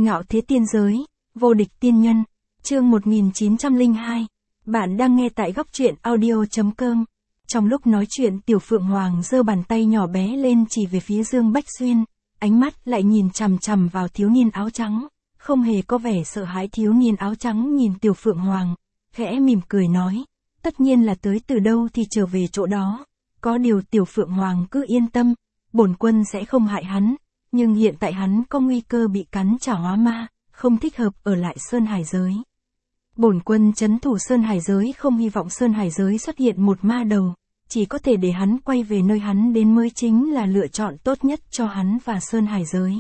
Ngạo thế tiên giới, vô địch tiên nhân, chương 1902. Bạn đang nghe tại góc truyện audio.com. Trong lúc nói chuyện Tiểu Phượng Hoàng giơ bàn tay nhỏ bé lên chỉ về phía Dương Bách Xuyên, ánh mắt lại nhìn chằm chằm vào thiếu niên áo trắng, không hề có vẻ sợ hãi. Thiếu niên áo trắng nhìn Tiểu Phượng Hoàng, khẽ mỉm cười nói, tất nhiên là tới từ đâu thì trở về chỗ đó, có điều Tiểu Phượng Hoàng cứ yên tâm, bổn quân sẽ không hại hắn, nhưng hiện tại hắn có nguy cơ bị cắn trả hóa ma, không thích hợp ở lại Sơn Hải giới. Bổn quân trấn thủ Sơn Hải giới không hy vọng Sơn Hải giới xuất hiện một ma đầu, chỉ có thể để hắn quay về nơi hắn đến mới chính là lựa chọn tốt nhất cho hắn và Sơn Hải giới.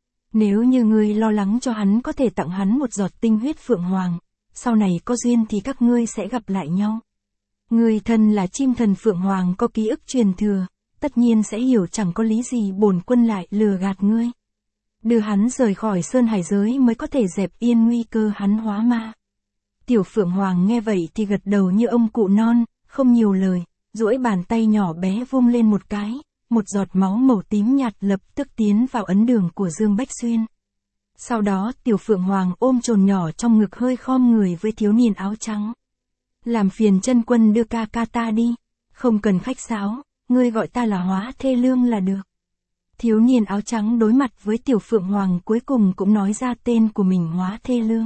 Nếu như ngươi lo lắng cho hắn có thể tặng hắn một giọt tinh huyết Phượng Hoàng, sau này có duyên thì các ngươi sẽ gặp lại nhau. Ngươi thân là chim thần Phượng Hoàng có ký ức truyền thừa, tất nhiên sẽ hiểu chẳng có lý gì bổn quân lại lừa gạt ngươi. Đưa hắn rời khỏi Sơn Hải giới mới có thể dẹp yên nguy cơ hắn hóa ma. Tiểu Phượng Hoàng nghe vậy thì gật đầu như ông cụ non, không nhiều lời, duỗi bàn tay nhỏ bé vung lên một cái, một giọt máu màu tím nhạt lập tức tiến vào ấn đường của Dương Bách Xuyên. Sau đó Tiểu Phượng Hoàng ôm chồn nhỏ trong ngực hơi khom người với thiếu niên áo trắng. Làm phiền chân quân đưa ca ca ta đi, không cần khách sáo, ngươi gọi ta là Hóa Thê Lương là được. Thiếu niên áo trắng đối mặt với Tiểu Phượng Hoàng cuối cùng cũng nói ra tên của mình, Hóa Thê Lương.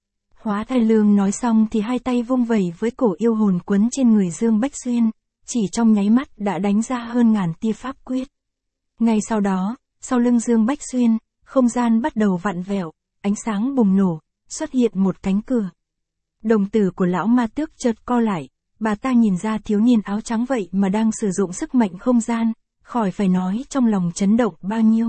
Hóa Thê Lương nói xong thì hai tay vung vẩy với cổ yêu hồn quấn trên người Dương Bách Xuyên, chỉ trong nháy mắt đã đánh ra hơn ngàn tia pháp quyết. Ngay sau đó, sau lưng Dương Bách Xuyên, không gian bắt đầu vặn vẹo, ánh sáng bùng nổ, xuất hiện một cánh cửa. Đồng tử của lão ma tước chợt co lại, bà ta nhìn ra thiếu niên áo trắng vậy mà đang sử dụng sức mạnh không gian, khỏi phải nói trong lòng chấn động bao nhiêu.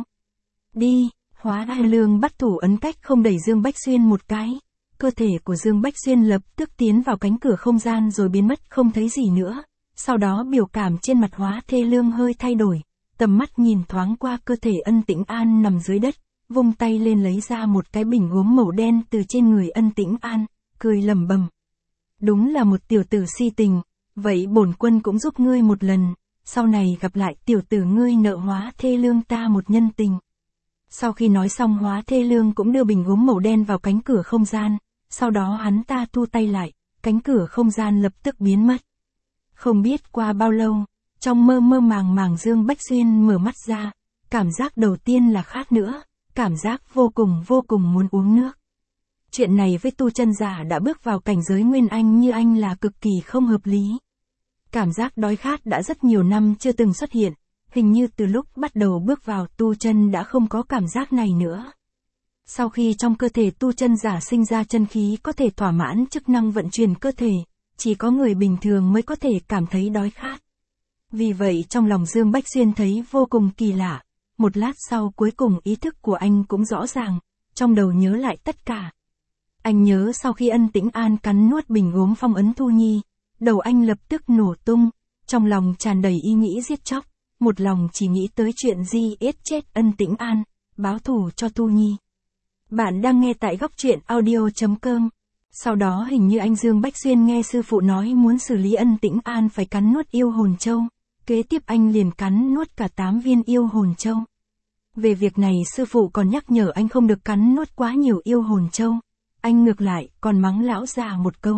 Đi, Hóa Thê Lương bắt thủ ấn cách không đẩy Dương Bách Xuyên một cái. Cơ thể của Dương Bách Xuyên lập tức tiến vào cánh cửa không gian rồi biến mất không thấy gì nữa. Sau đó biểu cảm trên mặt Hóa Thê Lương hơi thay đổi, tầm mắt nhìn thoáng qua cơ thể Ân Tĩnh An nằm dưới đất, vung tay lên lấy ra một cái bình gốm màu đen từ trên người Ân Tĩnh An, cười lẩm bẩm. Đúng là một tiểu tử si tình, vậy bổn quân cũng giúp ngươi một lần, sau này gặp lại tiểu tử ngươi nợ Hóa Thê Lương ta một nhân tình. Sau khi nói xong Hóa Thê Lương cũng đưa bình gốm màu đen vào cánh cửa không gian, sau đó hắn ta thu tay lại, cánh cửa không gian lập tức biến mất. Không biết qua bao lâu, trong mơ mơ màng màng Dương Bách Xuyên mở mắt ra, cảm giác đầu tiên là khát nữa, cảm giác vô cùng muốn uống nước. Chuyện này với tu chân giả đã bước vào cảnh giới Nguyên Anh như anh là cực kỳ không hợp lý. Cảm giác đói khát đã rất nhiều năm chưa từng xuất hiện, hình như từ lúc bắt đầu bước vào tu chân đã không có cảm giác này nữa. Sau khi trong cơ thể tu chân giả sinh ra chân khí có thể thỏa mãn chức năng vận chuyển cơ thể, chỉ có người bình thường mới có thể cảm thấy đói khát. Vì vậy trong lòng Dương Bách Xuyên thấy vô cùng kỳ lạ, một lát sau cuối cùng ý thức của anh cũng rõ ràng, trong đầu nhớ lại tất cả. Anh nhớ sau khi Ân Tĩnh An cắn nuốt bình gốm phong ấn Thu Nhi, đầu anh lập tức nổ tung, trong lòng tràn đầy ý nghĩ giết chóc, một lòng chỉ nghĩ tới chuyện giết chết Ân Tĩnh An, báo thù cho Thu Nhi. Bạn đang nghe tại góc truyện audio.com. Sau đó hình như anh Dương Bách Xuyên nghe sư phụ nói muốn xử lý Ân Tĩnh An phải cắn nuốt yêu hồn châu, kế tiếp anh liền cắn nuốt cả 8 viên yêu hồn châu. Về việc này sư phụ còn nhắc nhở anh không được cắn nuốt quá nhiều yêu hồn châu, anh ngược lại còn mắng lão già một câu.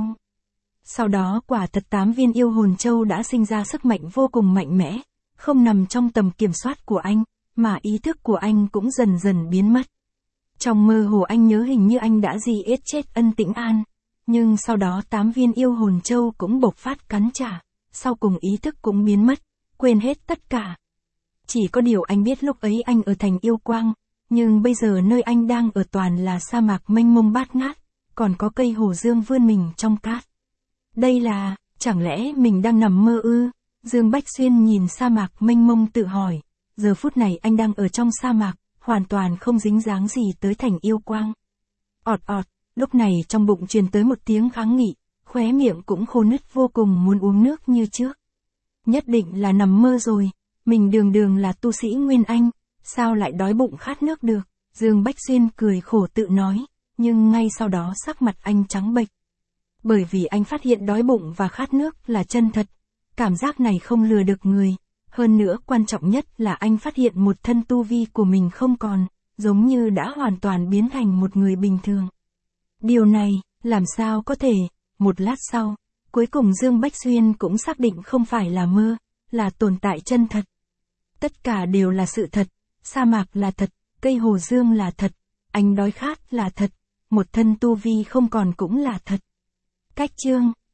Sau đó quả thật 8 viên yêu hồn châu đã sinh ra sức mạnh vô cùng mạnh mẽ, không nằm trong tầm kiểm soát của anh, mà ý thức của anh cũng dần dần biến mất. Trong mơ hồ anh nhớ hình như anh đã giết chết Ân Tĩnh An, nhưng sau đó 8 viên yêu hồn châu cũng bộc phát cắn trả, sau cùng ý thức cũng biến mất, quên hết tất cả. Chỉ có điều anh biết lúc ấy anh ở thành Yêu Quang, nhưng bây giờ nơi anh đang ở toàn là sa mạc mênh mông bát ngát, còn có cây hồ dương vươn mình trong cát. Đây là, chẳng lẽ mình đang nằm mơ ư? Dương Bách Xuyên nhìn sa mạc mênh mông tự hỏi, giờ phút này anh đang ở trong sa mạc, hoàn toàn không dính dáng gì tới thành Yêu Quang. Ọt ọt, lúc này trong bụng truyền tới một tiếng kháng nghị, khóe miệng cũng khô nứt vô cùng muốn uống nước như trước. Nhất định là nằm mơ rồi, mình đường là tu sĩ Nguyên Anh, sao lại đói bụng khát nước được, Dương Bách Xuyên cười khổ tự nói, nhưng ngay sau đó sắc mặt anh trắng bệch. Bởi vì anh phát hiện đói bụng và khát nước là chân thật, cảm giác này không lừa được người. Hơn nữa quan trọng nhất là anh phát hiện một thân tu vi của mình không còn, giống như đã hoàn toàn biến thành một người bình thường. Điều này, làm sao có thể, một lát sau, cuối cùng Dương Bách Xuyên cũng xác định không phải là mơ, là tồn tại chân thật. Tất cả đều là sự thật, sa mạc là thật, cây hồ dương là thật, anh đói khát là thật, một thân tu vi không còn cũng là thật. Cách chương